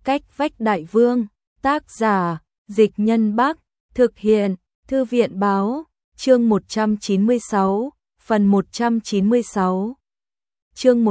Cách vách đại vương, tác giả, Dịch Nhân Bắc, thực hiện, Thư viện báo, chương 196, phần 196. Chương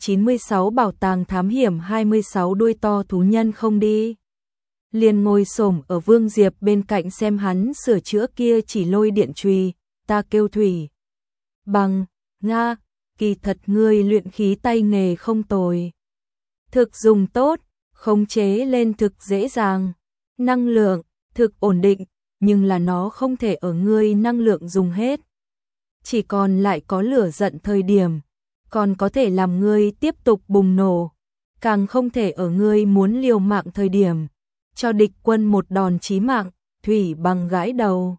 196 Bảo tàng thám hiểm 26 đuôi to thú nhân không đi. Liền ngồi xổm ở Vương Diệp bên cạnh xem hắn sửa chữa kia chỉ lôi điện chùy, ta kêu Thủy Bằng, Nga, kỳ thật ngươi luyện khí tay nghề không tồi. Thực dùng tốt, khống chế lên thực dễ dàng, năng lượng, thực ổn định, nhưng là nó không thể ở ngươi năng lượng dùng hết. Chỉ còn lại có lửa giận thời điểm, còn có thể làm ngươi tiếp tục bùng nổ, càng không thể ở ngươi muốn liều mạng thời điểm, cho địch quân một đòn chí mạng. Thủy Bằng gãi đầu.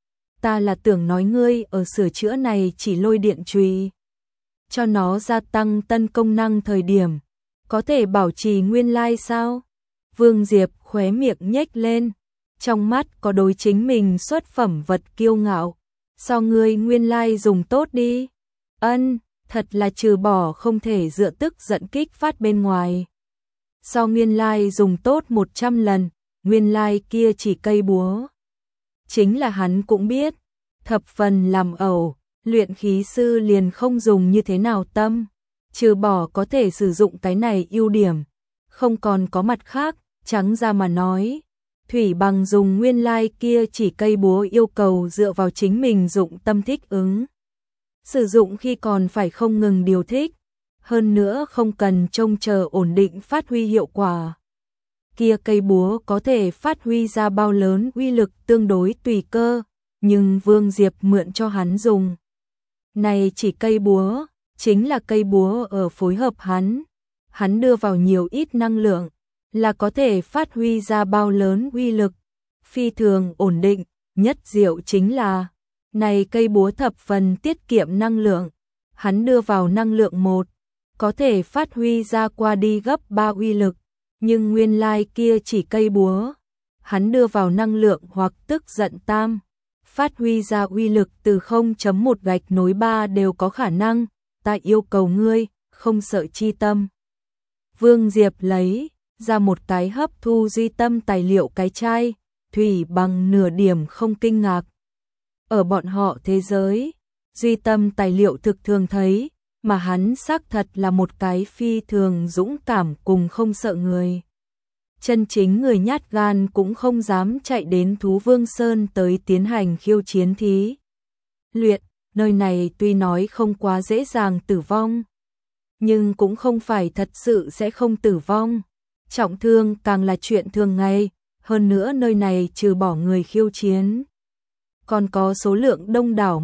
Ta là tưởng nói ngươi ở sửa chữa này chỉ lôi điện chùy, cho nó gia tăng tân công năng thời điểm, có thể bảo trì nguyên lai sao? Vương Diệp khóe miệng nhếch lên, trong mắt có đối chính mình xuất phẩm vật kiêu ngạo. So ngươi nguyên lai dùng tốt đi. Ân, thật là trừ bỏ không thể dựa tức giận kích phát bên ngoài. So nguyên lai dùng tốt 100 lần, nguyên lai kia chỉ cây búa. Chính là hắn cũng biết, thập phần làm ẩu, luyện khí sư liền không dùng như thế nào tâm. Trừ bỏ có thể sử dụng cái này ưu điểm, không còn có mặt khác. Trắng ra mà nói, Thủy Bằng dùng nguyên lai kia chỉ cây búa yêu cầu dựa vào chính mình dụng tâm thích ứng. Sử dụng khi còn phải không ngừng điều thích, hơn nữa không cần trông chờ ổn định phát huy hiệu quả. Kia cây búa có thể phát huy ra bao lớn uy lực tương đối tùy cơ, nhưng Vương Diệp mượn cho hắn dùng. Này chỉ cây búa, chính là cây búa ở phối hợp hắn đưa vào nhiều ít năng lượng, là có thể phát huy ra bao lớn uy lực, phi thường ổn định. Nhất diệu chính là, này cây búa thập phần tiết kiệm năng lượng, hắn đưa vào năng lượng 1, có thể phát huy ra qua đi gấp 3 uy lực, nhưng nguyên lai kia chỉ cây búa, hắn đưa vào năng lượng hoặc tức giận tam, phát huy ra uy lực từ 0.1 gạch nối 3 đều có khả năng. Ta yêu cầu ngươi, không sợ chi tâm. Vương Diệp lấy ra một cái hấp thu duy tâm tài liệu cái chai, Thủy Bằng nửa điểm không kinh ngạc. Ở bọn họ thế giới, duy tâm tài liệu thực thường thấy, mà hắn xác thật là một cái phi thường dũng cảm cùng không sợ người. Chân chính người nhát gan cũng không dám chạy đến Thú Vương Sơn tới tiến hành khiêu chiến thí luyện. Nơi này tuy nói không quá dễ dàng tử vong, nhưng cũng không phải thật sự sẽ không tử vong. Trọng thương càng là chuyện thường ngày, hơn nữa nơi này trừ bỏ người khiêu chiến, còn có số lượng đông đảo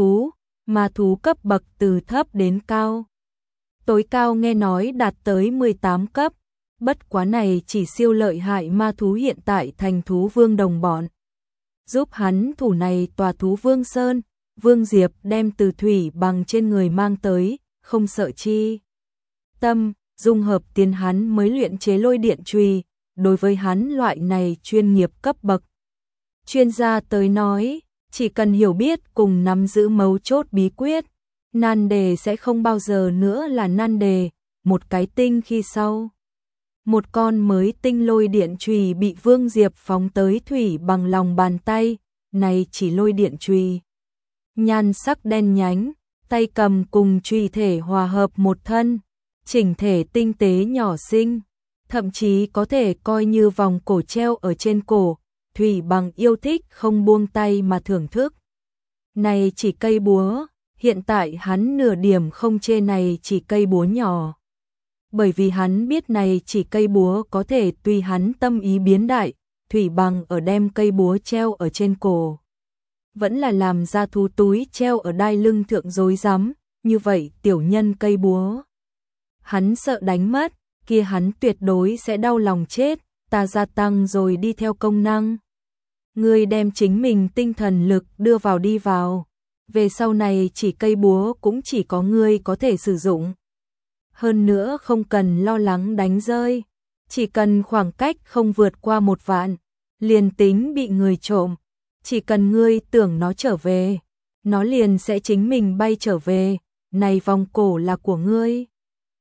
ma thú cấp bậc từ thấp đến cao. Tối cao nghe nói đạt tới 18 cấp, bất quá này chỉ siêu lợi hại ma thú hiện tại thành Thú Vương đồng bọn. Giúp hắn thủ này tòa Thú Vương Sơn, Vương Diệp đem từ Thủy Bằng trên người mang tới, không sợ chi tâm, dung hợp tiền hắn mới luyện chế lôi điện chùy. Đối với hắn loại này chuyên nghiệp cấp bậc chuyên gia tới nói, chỉ cần hiểu biết cùng nắm giữ mấu chốt bí quyết, nan đề sẽ không bao giờ nữa là nan đề. Một cái tinh khi sau, một con mới tinh lôi điện chùy bị Vương Diệp phóng tới Thủy Bằng lòng bàn tay. Này chỉ lôi điện chùy, nhan sắc đen nhánh, tay cầm cùng chùy thể hòa hợp một thân, chỉnh thể tinh tế nhỏ xinh, thậm chí có thể coi như vòng cổ treo ở trên cổ. Thủy Bằng yêu thích không buông tay mà thưởng thức. Này chỉ cây búa, hiện tại hắn nửa điểm không chê này chỉ cây búa nhỏ. Bởi vì hắn biết này chỉ cây búa có thể tùy hắn tâm ý biến đại. Thủy Bằng ở đem cây búa treo ở trên cổ, vẫn là làm ra thú túi treo ở đai lưng thượng rối rắm, như vậy tiểu nhân cây búa. Hắn sợ đánh mất, kia hắn tuyệt đối sẽ đau lòng chết. Ta gia tăng rồi đi theo công năng. Ngươi đem chính mình tinh thần lực đưa vào đi vào. Về sau này chỉ cây búa cũng chỉ có ngươi có thể sử dụng. Hơn nữa không cần lo lắng đánh rơi. Chỉ cần khoảng cách không vượt qua 1 vạn, liền tính bị người trộm. Chỉ cần ngươi tưởng nó trở về, nó liền sẽ chính mình bay trở về. Này vòng cổ là của ngươi.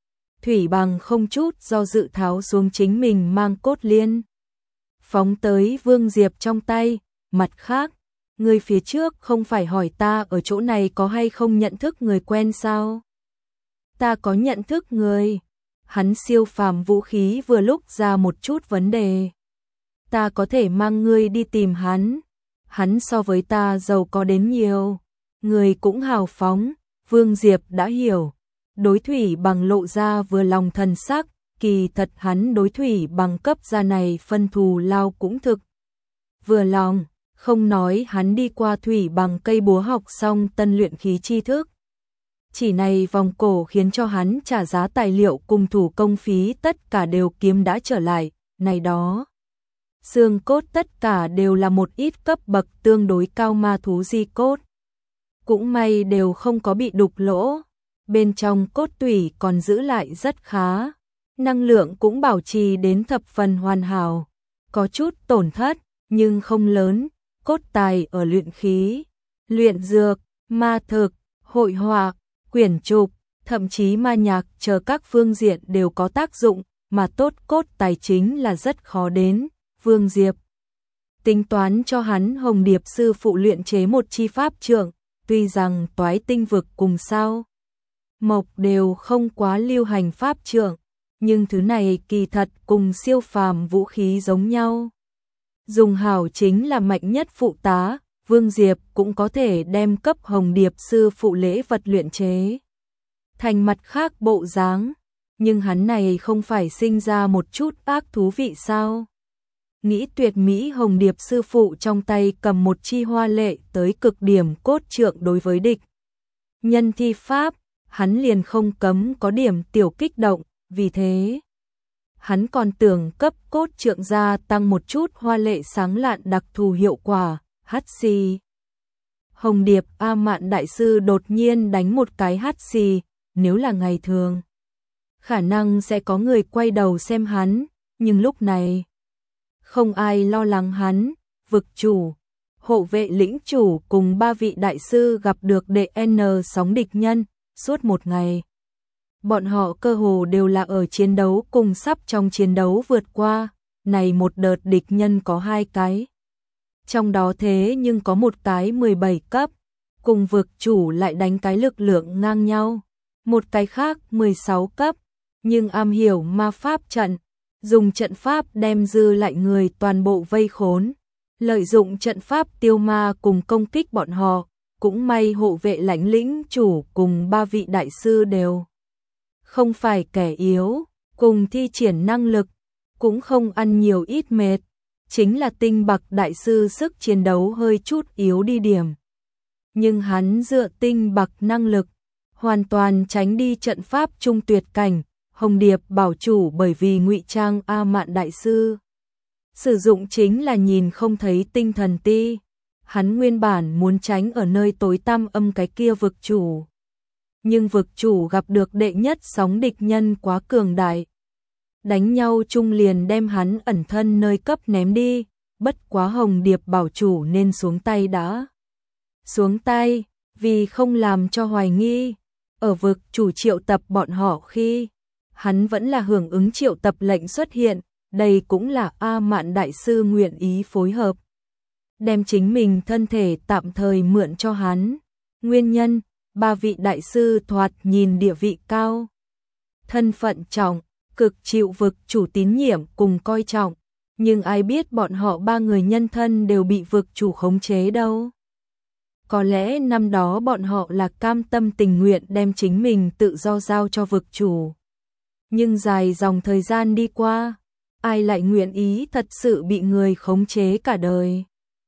Thủy Bằng không chút do dự tháo xuống chính mình mang cốt liên, phóng tới Vương Diệp trong tay. Mặt khác, người phía trước không phải hỏi ta ở chỗ này có hay không nhận thức người quen sao? Ta có nhận thức người. Hắn siêu phàm vũ khí vừa lúc ra một chút vấn đề. Ta có thể mang ngươi đi tìm hắn. Hắn so với ta giàu có đến nhiều. Người cũng hào phóng. Vương Diệp đã hiểu. Đối Thủy Bằng lộ ra vừa lòng thần sắc. Kỳ thật hắn đối Thủy Bằng cấp gia này phân thù lao cũng thực vừa lòng. Không nói hắn đi qua Thủy Bằng cây búa học xong tân luyện khí tri thức. Chỉ này vòng cổ khiến cho hắn trả giá tài liệu cùng thủ công phí tất cả đều kiếm đã trở lại. Này đó, xương cốt tất cả đều là một ít cấp bậc tương đối cao ma thú di cốt. Cũng may đều không có bị đục lỗ. Bên trong cốt tủy còn giữ lại rất khá. Năng lượng cũng bảo trì đến thập phần hoàn hảo. Có chút tổn thất, nhưng không lớn. Cốt tài ở luyện khí, luyện dược, ma thực, hội họa, quyển trục, thậm chí ma nhạc chờ các phương diện đều có tác dụng, mà tốt cốt tài chính là rất khó đến. Vương Diệp tính toán cho hắn Hồng Điệp sư phụ luyện chế một chi pháp trượng, tuy rằng Toái Tinh vực cùng sao mộc đều không quá lưu hành pháp trượng, nhưng thứ này kỳ thật cùng siêu phàm vũ khí giống nhau. Dùng hảo chính là mạnh nhất phụ tá, Vương Diệp cũng có thể đem cấp Hồng Điệp sư phụ lễ vật luyện chế thành mặt khác bộ dáng, nhưng hắn này không phải sinh ra một chút ác thú vị sao? Nghĩ tuyệt mỹ Hồng Điệp sư phụ trong tay cầm một chi hoa lệ tới cực điểm cốt trượng đối với địch nhân thi pháp, hắn liền không cấm có điểm tiểu kích động, vì thế hắn còn tưởng cấp cốt trượng gia tăng một chút hoa lệ sáng lạn đặc thù hiệu quả. Hắt xì. Hồng Điệp A Mạn đại sư đột nhiên đánh một cái hắt xì, nếu là ngày thường khả năng sẽ có người quay đầu xem hắn, nhưng lúc này không ai lo lắng hắn. Vực chủ, hộ vệ lĩnh chủ cùng 3 vị đại sư gặp được DN sóng địch nhân. Suốt một ngày, bọn họ cơ hồ đều là ở chiến đấu cùng sắp trong chiến đấu vượt qua. Này một đợt địch nhân có 2 cái. Trong đó thế nhưng có một cái 17 cấp, cùng vực chủ lại đánh cái lực lượng ngang nhau. Một cái khác 16 cấp, nhưng am hiểu ma pháp trận, dùng trận pháp đem dư lại người toàn bộ vây khốn. Lợi dụng trận pháp tiêu ma cùng công kích bọn họ, cũng may hộ vệ lãnh lĩnh chủ cùng 3 vị đại sư đều không phải kẻ yếu, cùng thi triển năng lực, cũng không ăn nhiều ít mệt. Chính là Tinh Bạc đại sư sức chiến đấu hơi chút yếu đi điểm. Nhưng hắn dựa Tinh Bạc năng lực, hoàn toàn tránh đi trận pháp trung tuyệt cảnh. Hồng Điệp bảo chủ bởi vì ngụy trang A Mạn đại sư sử dụng chính là nhìn không thấy tinh thần ti. Hắn nguyên bản muốn tránh ở nơi tối tăm âm cái kia vực chủ. Nhưng vực chủ gặp được đệ nhất sóng địch nhân quá cường đại. Đánh nhau chung liền đem hắn ẩn thân nơi cấp ném đi. Bất quá Hồng Điệp bảo chủ nên xuống tay đã. Xuống tay, vì không làm cho hoài nghi. Ở vực chủ triệu tập bọn họ khi hắn vẫn là hưởng ứng triệu tập lệnh xuất hiện. Đây cũng là A Mạn đại sư nguyện ý phối hợp, đem chính mình thân thể tạm thời mượn cho hắn. Nguyên nhân, 3 vị đại sư thoạt nhìn địa vị cao, thân phận trọng, cực chịu vực chủ tín nhiệm cùng coi trọng, nhưng ai biết bọn họ 3 người nhân thân đều bị vực chủ khống chế đâu. Có lẽ năm đó bọn họ là cam tâm tình nguyện đem chính mình tự do giao cho vực chủ. Nhưng dài dòng thời gian đi qua, ai lại nguyện ý thật sự bị người khống chế cả đời.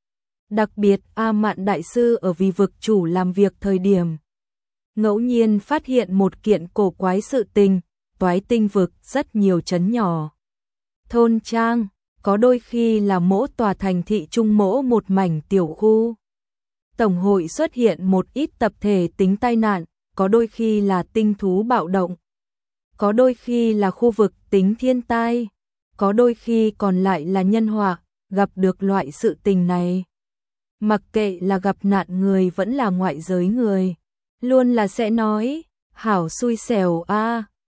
Đặc biệt A Mạn đại sư ở vì vực chủ làm việc thời điểm, ngẫu nhiên phát hiện một kiện cổ quái sự tình. Toái Tinh vực rất nhiều trấn nhỏ, thôn trang, có đôi khi là mỗi tòa thành thị chung mỗi một mảnh tiểu khu. Tổng hội xuất hiện một ít tập thể tính tai nạn, có đôi khi là tinh thú bạo động, có đôi khi là khu vực tính thiên tai, có đôi khi còn lại là nhân họa. Gặp được loại sự tình này, mặc kệ là gặp nạn người vẫn là ngoại giới người, luôn là sẽ nói, hảo xui xẻo a,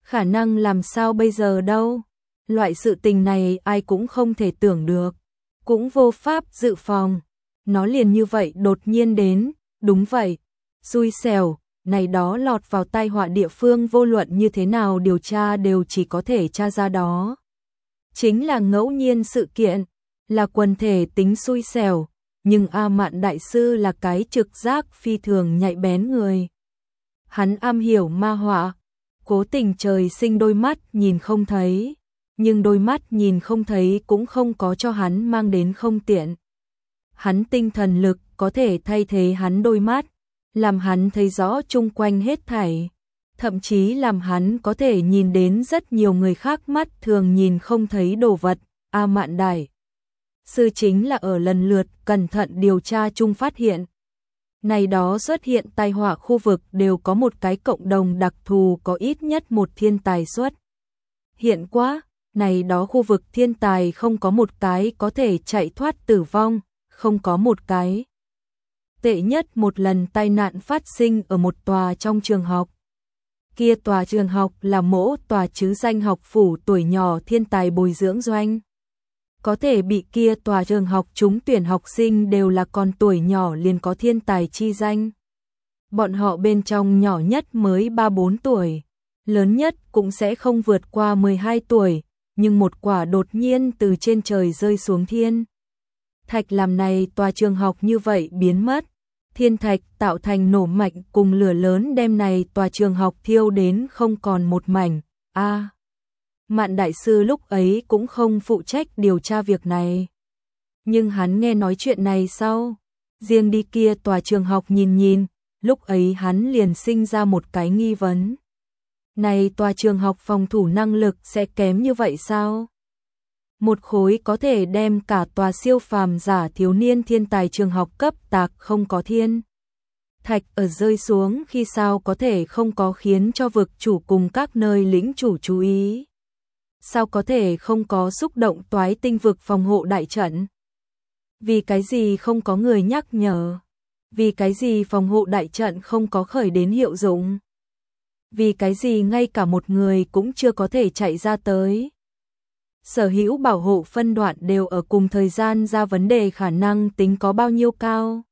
Khả năng làm sao bây giờ đâu? Loại sự tình này ai cũng không thể tưởng được, cũng vô pháp dự phòng. Nó liền như vậy đột nhiên đến, đúng vậy, xui xẻo, này đó lọt vào tai họa địa phương vô luận như thế nào điều tra đều chỉ có thể tra ra đó. Chính là ngẫu nhiên sự kiện, là quần thể tính xui xẻo, nhưng A Mạn Đại Sư là cái trực giác phi thường nhạy bén người. Hắn am hiểu ma họa, cố tình trời sinh đôi mắt nhìn không thấy, nhưng đôi mắt nhìn không thấy cũng không có cho hắn mang đến không tiện. Hắn tinh thần lực có thể thay thế hắn đôi mắt, làm hắn thấy rõ chung quanh hết thảy, thậm chí làm hắn có thể nhìn đến rất nhiều người khác mắt thường nhìn không thấy đồ vật. A Mạn Đại Sư chính là ở lần lượt cẩn thận điều tra chung phát hiện. Này đó xuất hiện tai họa khu vực đều có một cái cộng đồng đặc thù, có ít nhất một thiên tài xuất hiện quá, này đó khu vực thiên tài không có một cái có thể chạy thoát tử vong, không có một cái. Tệ nhất một lần tai nạn phát sinh ở một tòa trong trường học. Kia tòa trường học là mỗ tòa chứ danh học phủ tuổi nhỏ thiên tài bồi dưỡng doanh. Có thể bị kia tòa trường học trúng tuyển học sinh đều là còn tuổi nhỏ liền có thiên tài chi danh. Bọn họ bên trong nhỏ nhất mới 3-4 tuổi, lớn nhất cũng sẽ không vượt qua 12 tuổi, nhưng một quả đột nhiên từ trên trời rơi xuống thiên thạch làm này tòa trường học như vậy biến mất. Thiên thạch tạo thành nổ mạnh cùng lửa lớn đem này tòa trường học thiêu đến không còn một mảnh. Mạn Đại Sư lúc ấy cũng không phụ trách điều tra việc này. Nhưng hắn nghe nói chuyện này sau, riêng đi kia tòa trường học nhìn nhìn, lúc ấy hắn liền sinh ra một cái nghi vấn. Này tòa trường học phòng thủ năng lực sẽ kém như vậy sao? Một khối có thể đem cả tòa siêu phàm giả thiếu niên thiên tài trường học cấp tạc không có thiên thạch ở rơi xuống khi sao có thể không có khiến cho vực chủ cùng các nơi lĩnh chủ chú ý? Sao có thể không có xúc động toái tinh vực phòng hộ đại trận? Vì cái gì không có người nhắc nhở? Vì cái gì phòng hộ đại trận không có khởi đến hiệu dụng? Vì cái gì ngay cả một người cũng chưa có thể chạy ra tới? Sở hữu bảo hộ phân đoạn đều ở cùng thời gian ra vấn đề, khả năng tính có bao nhiêu cao?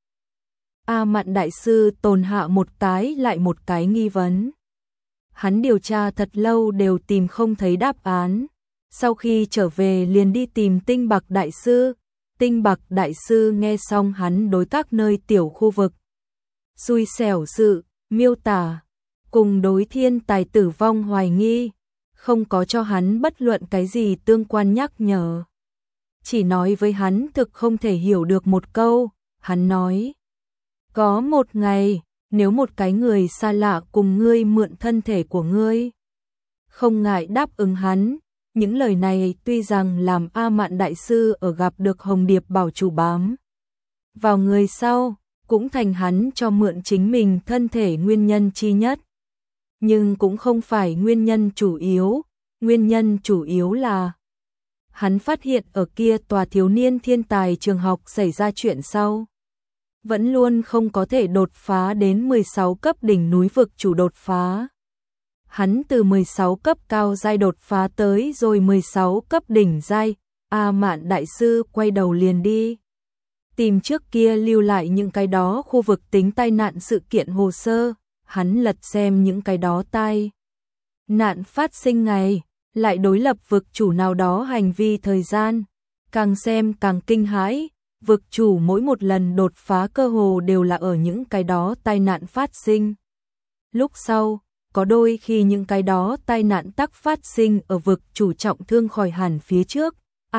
A Mạn Đại Sư tồn hạ một cái lại một cái nghi vấn. Hắn điều tra thật lâu đều tìm không thấy đáp án. Sau khi trở về liền đi tìm Tinh Bạc Đại Sư. Tinh Bạc Đại Sư nghe xong hắn đối các nơi tiểu khu vực xui xẻo sự miêu tả, cùng đối thiên tài tử vong hoài nghi, không có cho hắn bất luận cái gì tương quan nhắc nhở. Chỉ nói với hắn thực không thể hiểu được một câu. Hắn nói, có một ngày, nếu một cái người xa lạ cùng ngươi mượn thân thể của ngươi, không ngại đáp ứng hắn. Những lời này tuy rằng làm A Mạn Đại Sư ở gặp được Hồng Điệp bảo chủ bám vào người sau, cũng thành hắn cho mượn chính mình thân thể nguyên nhân chi nhất. Nhưng cũng không phải nguyên nhân chủ yếu. Nguyên nhân chủ yếu là hắn phát hiện ở kia tòa thiếu niên thiên tài trường học xảy ra chuyện sau, vẫn luôn không có thể đột phá đến 16 cấp đỉnh núi vực chủ đột phá. Hắn từ 16 cấp cao giai đột phá tới rồi 16 cấp đỉnh giai. A Mạn Đại Sư quay đầu liền đi tìm trước kia lưu lại những cái đó khu vực tính tai nạn sự kiện hồ sơ. Hắn lật xem những cái đó tai nạn phát sinh ngày, lại đối lập vực chủ nào đó hành vi thời gian, càng xem càng kinh hãi. Vực chủ mỗi một lần đột phá cơ hồ đều là ở những cái đó tai nạn phát sinh lúc sau, có đôi khi những cái đó tai nạn tắc phát sinh ở vực chủ trọng thương khỏi hẳn phía trước.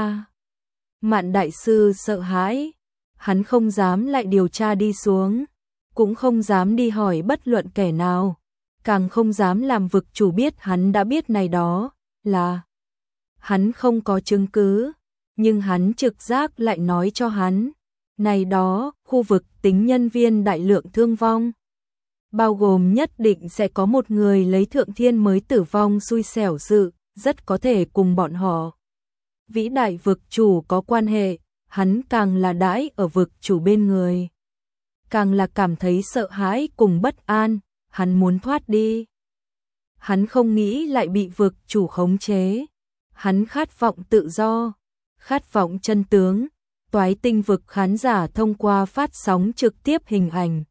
Mạn Đại Sư sợ hãi, hắn không dám lại điều tra đi xuống, cũng không dám đi hỏi bất luận kẻ nào, càng không dám làm vực chủ biết hắn đã biết này đó, là hắn không có chứng cứ, nhưng hắn trực giác lại nói cho hắn, này đó, khu vực tính nhân viên đại lượng thương vong, bao gồm nhất định sẽ có một người lấy thượng thiên mới tử vong xui xẻo sự, rất có thể cùng bọn họ vĩ đại vực chủ có quan hệ. Hắn càng là đãi ở vực chủ bên người, càng là cảm thấy sợ hãi cùng bất an, hắn muốn thoát đi. Hắn không nghĩ lại bị vực chủ khống chế. Hắn khát vọng tự do, khát vọng chân tướng. Toái tinh vực khán giả thông qua phát sóng trực tiếp hình ảnh.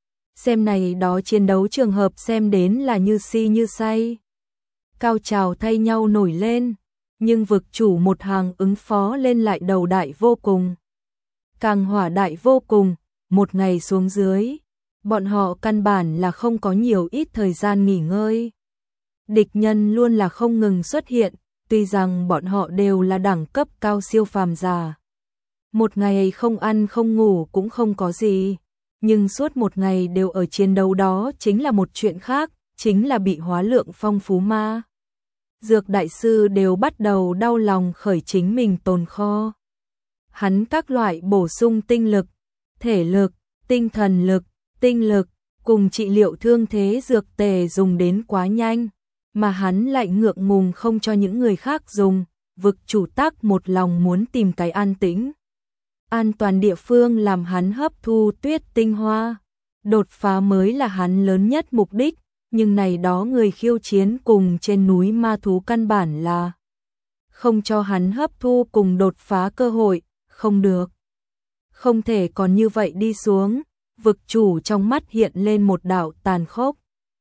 Xem này đó chiến đấu trường hợp xem đến là như si như say. Cao trào thay nhau nổi lên, nhưng vực chủ một hàng ứng phó lên lại đầu đại vô cùng. Càng hỏa đại vô cùng, một ngày xuống dưới, bọn họ căn bản là không có nhiều ít thời gian nghỉ ngơi. Địch nhân luôn là không ngừng xuất hiện, tuy rằng bọn họ đều là đẳng cấp cao siêu phàm giả. Một ngày không ăn không ngủ cũng không có gì, nhưng suốt một ngày đều ở chiến đấu đó chính là một chuyện khác, chính là bị hóa lượng phong phú ma. Dược đại sư đều bắt đầu đau lòng khởi chính mình tồn kho. Hắn các loại bổ sung tinh lực, thể lực, tinh thần lực, tinh lực, cùng trị liệu thương thế dược tề dùng đến quá nhanh, mà hắn lại ngượng ngùng không cho những người khác dùng, vực chủ tác một lòng muốn tìm cái an tĩnh. An toàn địa phương làm hắn hấp thu tuyết tinh hoa, đột phá mới là hắn lớn nhất mục đích, nhưng này đó người khiêu chiến cùng trên núi ma thú căn bản là không cho hắn hấp thu cùng đột phá cơ hội, không được. Không thể còn như vậy đi xuống, vực chủ trong mắt hiện lên một đạo tàn khốc.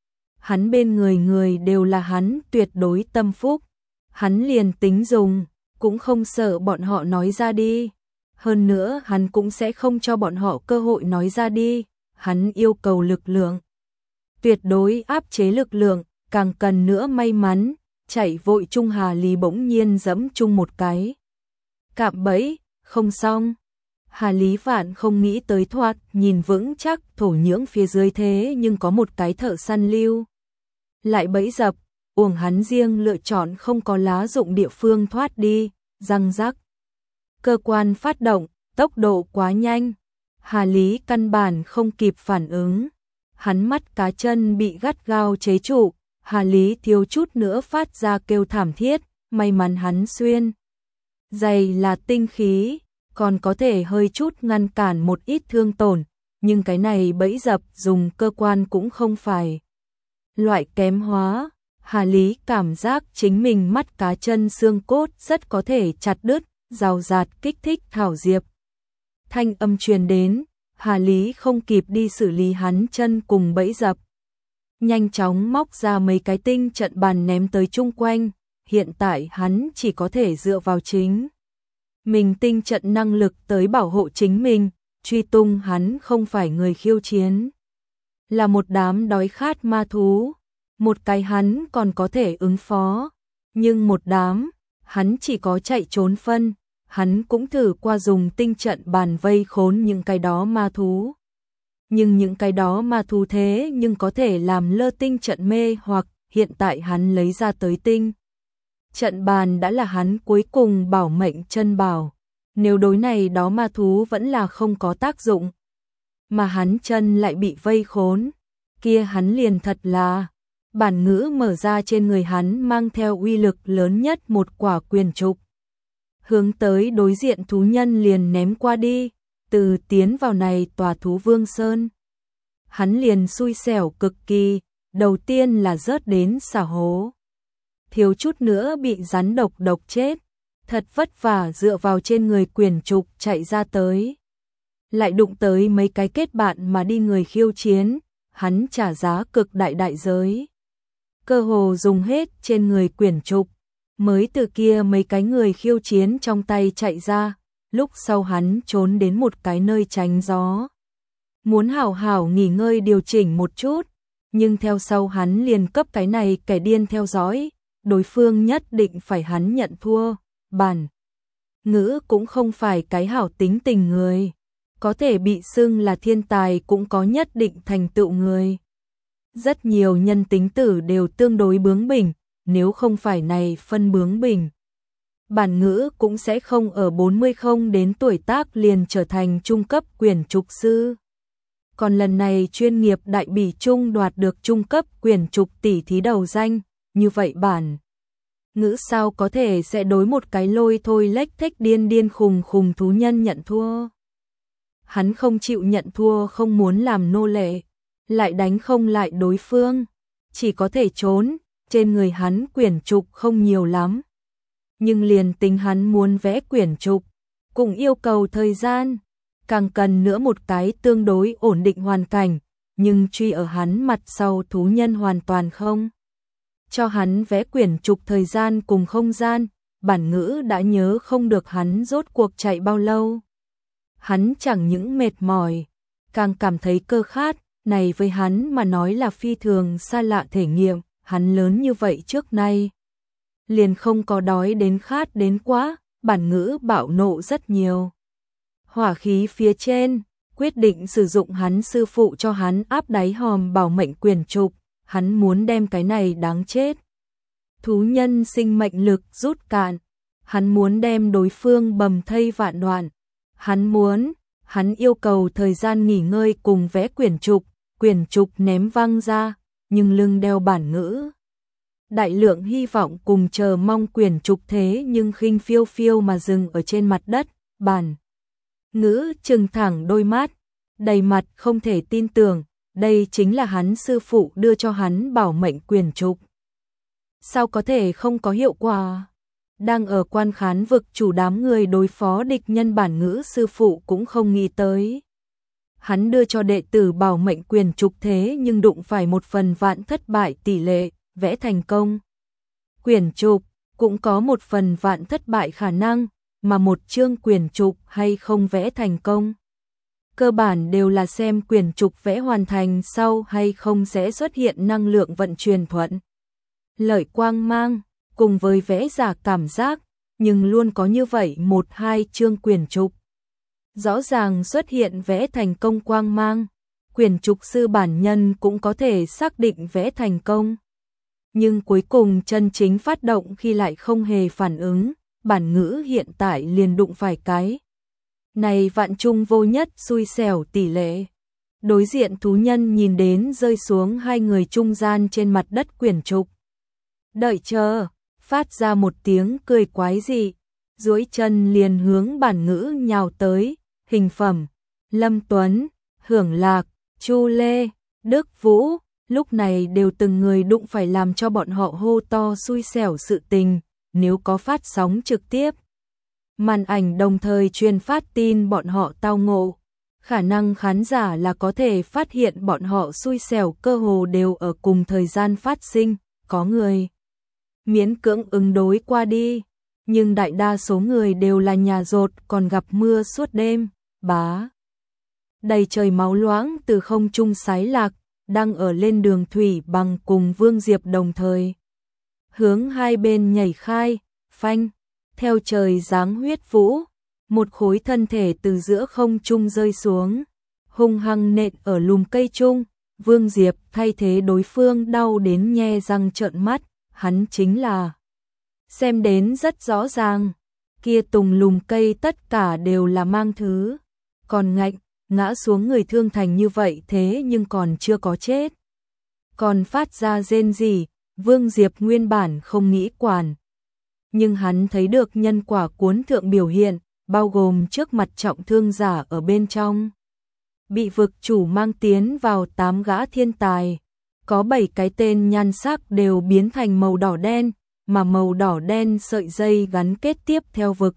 Hắn bên người người đều là hắn tuyệt đối tâm phúc, hắn liền tính dùng, cũng không sợ bọn họ nói ra đi. Hơn nữa hắn cũng sẽ không cho bọn họ cơ hội nói ra đi, hắn yêu cầu lực lượng. Tuyệt đối áp chế lực lượng, càng cần nữa may mắn, chạy vội Trung Hà Lý bỗng nhiên giẫm chung một cái. Cạm bẫy, không xong. Hà Lý Vạn không nghĩ tới thoạt, nhìn vững chắc thổ nhưỡng phía dưới thế nhưng có một cái thợ săn lưu. Lại bẫy dập, uổng hắn riêng lựa chọn không có lá dụng địa phương thoát đi, răng rắc. Cơ quan phát động, tốc độ quá nhanh. Hà Lý căn bản không kịp phản ứng. Hắn mắt cá chân bị gắt gao chế trụ, Hà Lý thiếu chút nữa phát ra kêu thảm thiết, may mắn hắn xuyên. Giày là tinh khí, còn có thể hơi chút ngăn cản một ít thương tổn, nhưng cái này bẫy dập dùng cơ quan cũng không phải. Loại kém hóa, Hà Lý cảm giác chính mình mắt cá chân xương cốt rất có thể chặt đứt, rào rạt kích thích thảo diệp. Thanh âm truyền đến, Hà Lý không kịp đi xử lý hắn chân cùng bẫy dập. Nhanh chóng móc ra mấy cái tinh trận bàn ném tới chung quanh, hiện tại hắn chỉ có thể dựa vào chính mình tinh trận năng lực tới bảo hộ chính mình, truy tung hắn không phải người khiêu chiến. Là một đám đói khát ma thú, một cái hắn còn có thể ứng phó, nhưng một đám, hắn chỉ có chạy trốn phân. Hắn cũng thử qua dùng tinh trận bàn vây khốn những cái đó ma thú. Nhưng những cái đó ma thú thế nhưng có thể làm lơ tinh trận mê hoặc hiện tại hắn lấy ra tới tinh. Trận bàn đã là hắn cuối cùng bảo mệnh chân bảo. Nếu đối này đó ma thú vẫn là không có tác dụng. Mà hắn chân lại bị vây khốn. Kia hắn liền thật là. Bản ngữ mở ra trên người hắn mang theo uy lực lớn nhất một quả quyền trục. Hướng tới đối diện thú nhân liền ném qua đi, từ tiến vào này tòa thú vương sơn. Hắn liền xui xẻo cực kỳ, đầu tiên là rớt đến xả hố. Thiếu chút nữa bị rắn độc chết, thật vất vả dựa vào trên người quyền trục chạy ra tới. Lại đụng tới mấy cái kết bạn mà đi người khiêu chiến, hắn trả giá cực đại giới. Cơ hồ dùng hết trên người quyền trục. Mới từ kia mấy cái người khiêu chiến trong tay chạy ra, lúc sau hắn trốn đến một cái nơi tránh gió. Muốn hảo hảo nghỉ ngơi điều chỉnh một chút, nhưng theo sau hắn liền cấp cái này kẻ điên theo dõi, đối phương nhất định phải hắn nhận thua, bản. Ngữ cũng không phải cái hảo tính tình người, có thể bị xưng là thiên tài cũng có nhất định thành tựu người. Rất nhiều nhân tính tử đều tương đối bướng bỉnh. Nếu không phải này phân bướng bỉnh, bản ngữ cũng sẽ không ở 40 không đến tuổi tác liền trở thành trung cấp quyền trục sư. Còn lần này chuyên nghiệp đại bỉ trung đoạt được trung cấp quyền trục tỷ thí đầu danh, như vậy bản ngữ sao có thể sẽ đối một cái lôi thôi lếch thếch điên khùng thú nhân nhận thua. Hắn không chịu nhận thua, không muốn làm nô lệ, lại đánh không lại đối phương, chỉ có thể trốn. trên người hắn quyển trục không nhiều lắm. Nhưng liền tính hắn muốn vẽ quyển trục, cũng yêu cầu thời gian, càng cần nữa một cái tương đối ổn định hoàn cảnh, nhưng truy ở hắn mặt sau thú nhân hoàn toàn không. Cho hắn vẽ quyển trục thời gian cùng không gian, bản ngữ đã nhớ không được hắn rốt cuộc chạy bao lâu. Hắn chẳng những mệt mỏi, càng cảm thấy cơ khát, này với hắn mà nói là phi thường xa lạ thể nghiệm, hắn lớn như vậy trước nay. Liền không có đói đến khát đến quá, bản ngữ bạo nộ rất nhiều. Hỏa khí phía trên, quyết định sử dụng hắn sư phụ cho hắn áp đáy hòm bảo mệnh quyển trục, hắn muốn đem cái này đáng chết. Thú nhân sinh mệnh lực rút cạn, hắn muốn đem đối phương bầm thây vạn đoạn, hắn yêu cầu thời gian nghỉ ngơi cùng vẽ quyển trục ném văng ra, nhưng lưng đeo bản ngữ. Đại lượng hy vọng cùng chờ mong quyển trục thế nhưng khinh phiêu phiêu mà dừng ở trên mặt đất, bản ngữ trừng thẳng đôi mắt, đầy mặt không thể tin tưởng, đây chính là hắn sư phụ đưa cho hắn bảo mệnh quyển trục. Sao có thể không có hiệu quả? Đang ở quan khán vực chủ đám người đối phó địch nhân bản ngữ sư phụ cũng không nghĩ tới. Hắn đưa cho đệ tử bảo mệnh quyển trục thế nhưng đụng phải 1/1000 thất bại tỷ lệ, vẽ thành công. Quyển trục cũng có 1/1000 thất bại khả năng, mà một chương quyển trục hay không vẽ thành công. Cơ bản đều là xem quyển trục vẽ hoàn thành sau hay không sẽ xuất hiện năng lượng vận chuyển thuận. Lợi quang mang, cùng với vẽ giả cảm giác, nhưng luôn có như vậy 1-2 chương quyển trục. Rõ ràng xuất hiện vẽ thành công quang mang, quyển trục sư bản nhân cũng có thể xác định vẽ thành công. Nhưng cuối cùng chân chính phát động khi lại không hề phản ứng, bản ngữ hiện tại liền đụng phải cái. Này vạn trung vô nhất xui xẻo tỷ lệ. Đối diện thú nhân nhìn đến rơi xuống hai người trung gian trên mặt đất quyển trục. Đợi chờ, phát ra một tiếng cười quái dị, duỗi chân liền hướng bản ngữ nhào tới, hình phẩm, Lâm Tuấn, Hưởng Lạc, Chu Lê, Đức Vũ, lúc này đều từng người đụng phải làm cho bọn họ hô to xui xẻo sự tình, nếu có phát sóng trực tiếp. Màn ảnh đồng thời truyền phát tin bọn họ tao ngộ, khả năng khán giả là có thể phát hiện bọn họ xui xẻo cơ hồ đều ở cùng thời gian phát sinh, có người miễn cưỡng ứng đối qua đi, nhưng đại đa số người đều là nhà rột còn gặp mưa suốt đêm, bá. Đầy trời máu loãng từ không trung sái lạc, đang ở lên đường thủy bằng cùng Vương Diệp đồng thời. Hướng hai bên nhảy khai, phanh, theo trời giáng huyết vũ, một khối thân thể từ giữa không trung rơi xuống, hung hăng nện ở lùm cây trung, Vương Diệp thay thế đối phương đau đến nhe răng trợn mắt, hắn chính là xem đến rất rõ ràng, kia tùng lùm cây tất cả đều là mang thứ, còn ngạnh, ngã xuống người thương thành như vậy thế nhưng còn chưa có chết. Còn phát ra rên rỉ, Vương Diệp nguyên bản không nghĩ quản. Nhưng hắn thấy được nhân quả cuốn thượng biểu hiện, bao gồm trước mặt trọng thương giả ở bên trong. Bị vực chủ mang tiến vào 8 gã thiên tài, có 7 cái tên nhan sắc đều biến thành màu đỏ đen, mà màu đỏ đen sợi dây gắn kết tiếp theo vực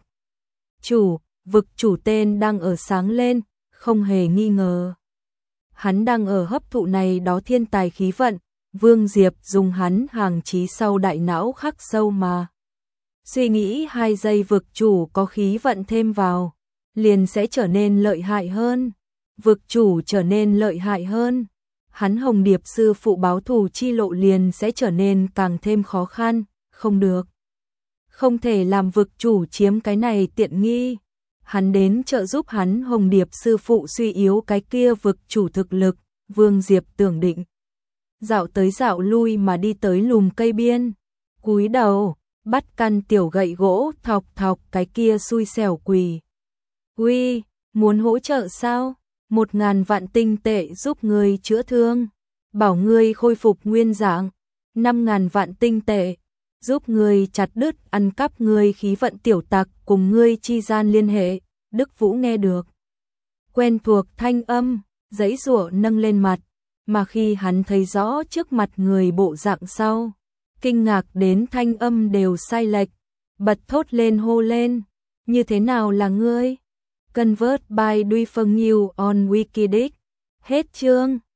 chủ tên đang ở sáng lên, không hề nghi ngờ. Hắn đang ở hấp thụ này đó thiên tài khí vận, Vương Diệp dùng hắn hàng chí sau đại não khắc sâu mà. Suy nghĩ 2 giây vực chủ có khí vận thêm vào, liền sẽ trở nên lợi hại hơn. Vực chủ trở nên lợi hại hơn, hắn Hồng Điệp sư phụ báo thù chi lộ liền sẽ trở nên càng thêm khó khăn, không được. Không thể làm vực chủ chiếm cái này tiện nghi. Hắn đến trợ giúp hắn Hồng Điệp sư phụ suy yếu cái kia vực chủ thực lực, Vương Diệp tưởng định. Dạo tới dạo lui mà đi tới lùm cây biên, cúi đầu, bắt căn tiểu gậy gỗ thọc thọc cái kia xui xẻo quỳ. Uy, muốn hỗ trợ sao? 1000 vạn tinh tệ giúp ngươi chữa thương, bảo ngươi khôi phục nguyên dạng, 5000 vạn tinh tệ, giúp ngươi chặt đứt ăn cắp ngươi khí vận tiểu tặc cùng ngươi chi gian liên hệ. Đức Vũ nghe được quen thuộc thanh âm, giãy giụa nâng lên mặt, mà khi hắn thấy rõ trước mặt người bộ dạng sau, kinh ngạc đến thanh âm đều sai lệch, bật thốt lên hô lên, như thế nào là ngươi? Convert by Duy Phân New on Wikileaks. Hết chương.